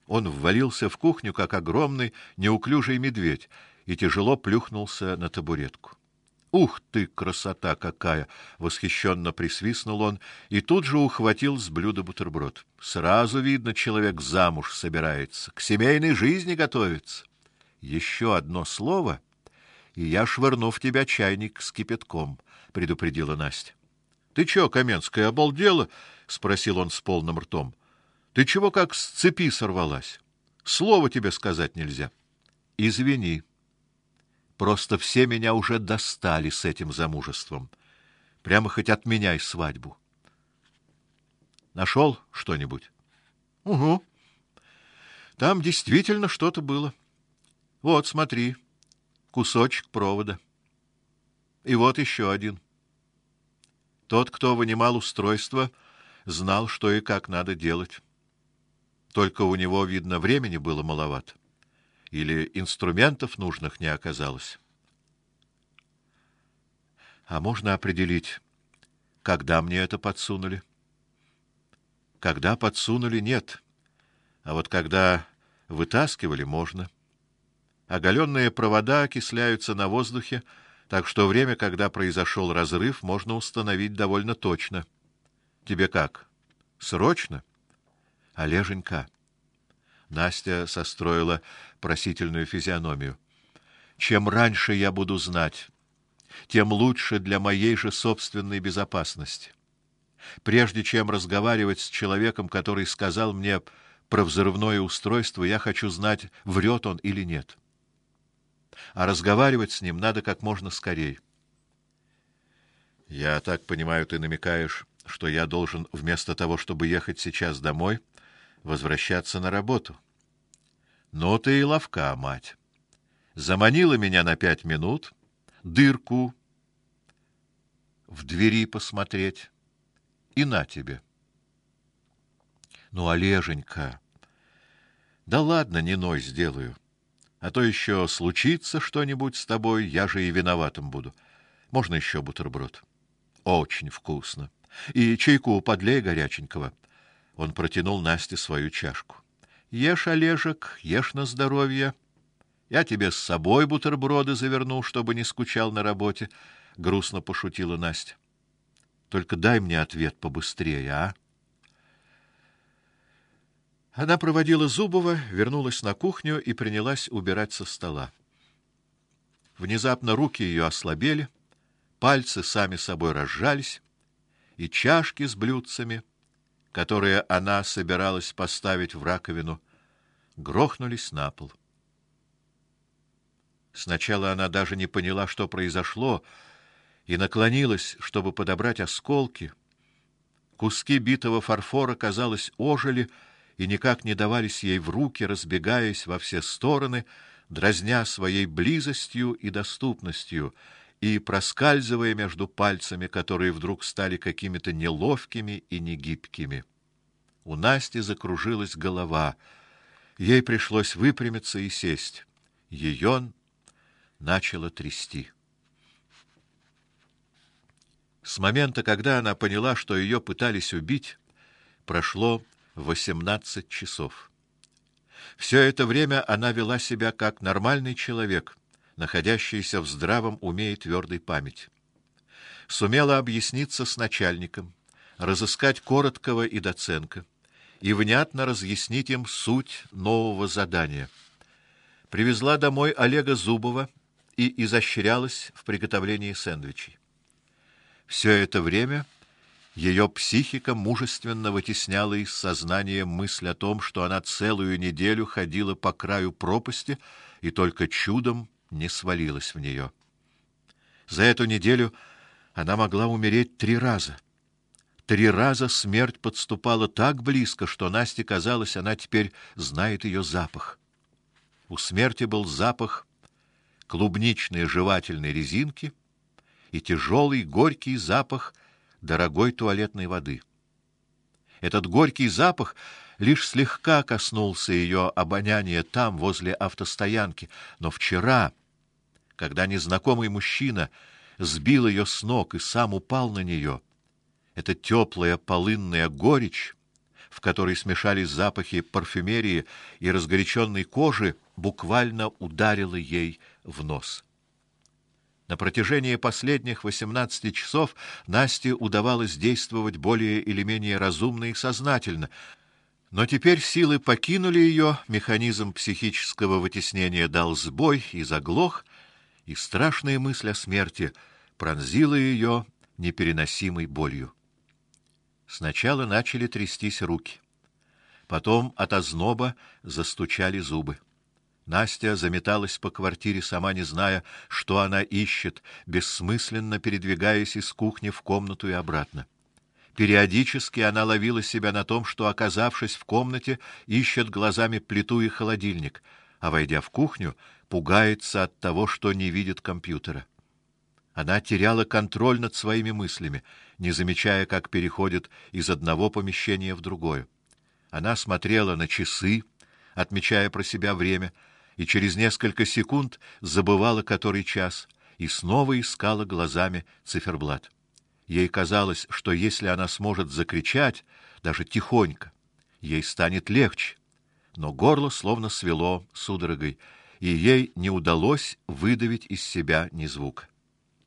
Он ввалился в кухню, как огромный неуклюжий медведь, и тяжело плюхнулся на табуретку. «Ух ты, красота какая!» — восхищенно присвистнул он и тут же ухватил с блюда бутерброд. «Сразу видно, человек замуж собирается, к семейной жизни готовится. Еще одно слово, и я швырну в тебя чайник с кипятком», — предупредила Настя. «Ты чё, Каменская, обалдела?» — спросил он с полным ртом. «Ты чего как с цепи сорвалась? Слова тебе сказать нельзя». «Извини. Просто все меня уже достали с этим замужеством. Прямо хоть отменяй свадьбу». Нашел что-нибудь? Угу. Там действительно что-то было. Вот, смотри. Кусочек провода. И вот еще один. Тот, кто вынимал устройство, знал, что и как надо делать. Только у него, видно, времени было маловато. Или инструментов нужных не оказалось. А можно определить, когда мне это подсунули? Когда подсунули, нет. А вот когда вытаскивали, можно. Оголенные провода окисляются на воздухе, так что время, когда произошел разрыв, можно установить довольно точно. Тебе как? Срочно? Олеженька. Настя состроила просительную физиономию. Чем раньше я буду знать, тем лучше для моей же собственной безопасности. Прежде чем разговаривать с человеком, который сказал мне про взрывное устройство, я хочу знать, врет он или нет. А разговаривать с ним надо как можно скорее. Я так понимаю, ты намекаешь, что я должен вместо того, чтобы ехать сейчас домой, возвращаться на работу. Но ты и ловка, мать. Заманила меня на 5 минут, дырку в двери посмотреть, и на тебе. Ну, Олеженька, да ладно, не ной, сделаю. А то еще случится что-нибудь с тобой, я же и виноватым буду. Можно еще бутерброд? Очень вкусно. И чайку подлей горяченького. Он протянул Насте свою чашку. Ешь, Олежек, ешь на здоровье. Я тебе с собой бутерброды заверну, чтобы не скучал на работе, грустно пошутила Настя. Только дай мне ответ побыстрее, а? Она проводила Зубова, вернулась на кухню и принялась убирать со стола. Внезапно руки ее ослабели, пальцы сами собой разжались, и чашки с блюдцами, которые она собиралась поставить в раковину, грохнулись на пол. Сначала она даже не поняла, что произошло, и наклонилась, чтобы подобрать осколки. Куски битого фарфора, казалось, ожили и никак не давались ей в руки, разбегаясь во все стороны, дразня своей близостью и доступностью и проскальзывая между пальцами, которые вдруг стали какими-то неловкими и негибкими. У Насти закружилась голова. Ей пришлось выпрямиться и сесть. Ее начало трясти. С момента, когда она поняла, что ее пытались убить, прошло 18 часов. Все это время она вела себя как нормальный человек, находящийся в здравом уме и твердой памяти. Сумела объясниться с начальником, разыскать Короткова и Доценко и внятно разъяснить им суть нового задания. Привезла домой Олега Зубова и изощрялась в приготовлении сэндвичей. Все это время ее психика мужественно вытесняла из сознания мысль о том, что она целую неделю ходила по краю пропасти и только чудом не свалилась в нее. За эту неделю она могла умереть 3 раза. 3 раза смерть подступала так близко, что Насте казалось, она теперь знает ее запах. У смерти был запах клубничной жевательной резинки и тяжелый горький запах дорогой туалетной воды. Этот горький запах лишь слегка коснулся ее обоняния там, возле автостоянки, но вчера, когда незнакомый мужчина сбил ее с ног и сам упал на нее, эта теплая полынная горечь в которой смешались запахи парфюмерии и разгоряченной кожи, буквально ударила ей в нос. На протяжении последних 18 часов Насте удавалось действовать более или менее разумно и сознательно, но теперь силы покинули ее, механизм психического вытеснения дал сбой и заглох, и страшная мысль о смерти пронзила ее непереносимой болью. Сначала начали трястись руки. Потом от озноба застучали зубы. Настя заметалась по квартире, сама не зная, что она ищет, бессмысленно передвигаясь из кухни в комнату и обратно. Периодически она ловила себя на том, что, оказавшись в комнате, ищет глазами плиту и холодильник, а, войдя в кухню, пугается от того, что не видит компьютера. Она теряла контроль над своими мыслями, не замечая, как переходит из одного помещения в другое. Она смотрела на часы, отмечая про себя время, и через несколько секунд забывала, который час, и снова искала глазами циферблат. Ей казалось, что если она сможет закричать, даже тихонько, ей станет легче, но горло словно свело судорогой, и ей не удалось выдавить из себя ни звука.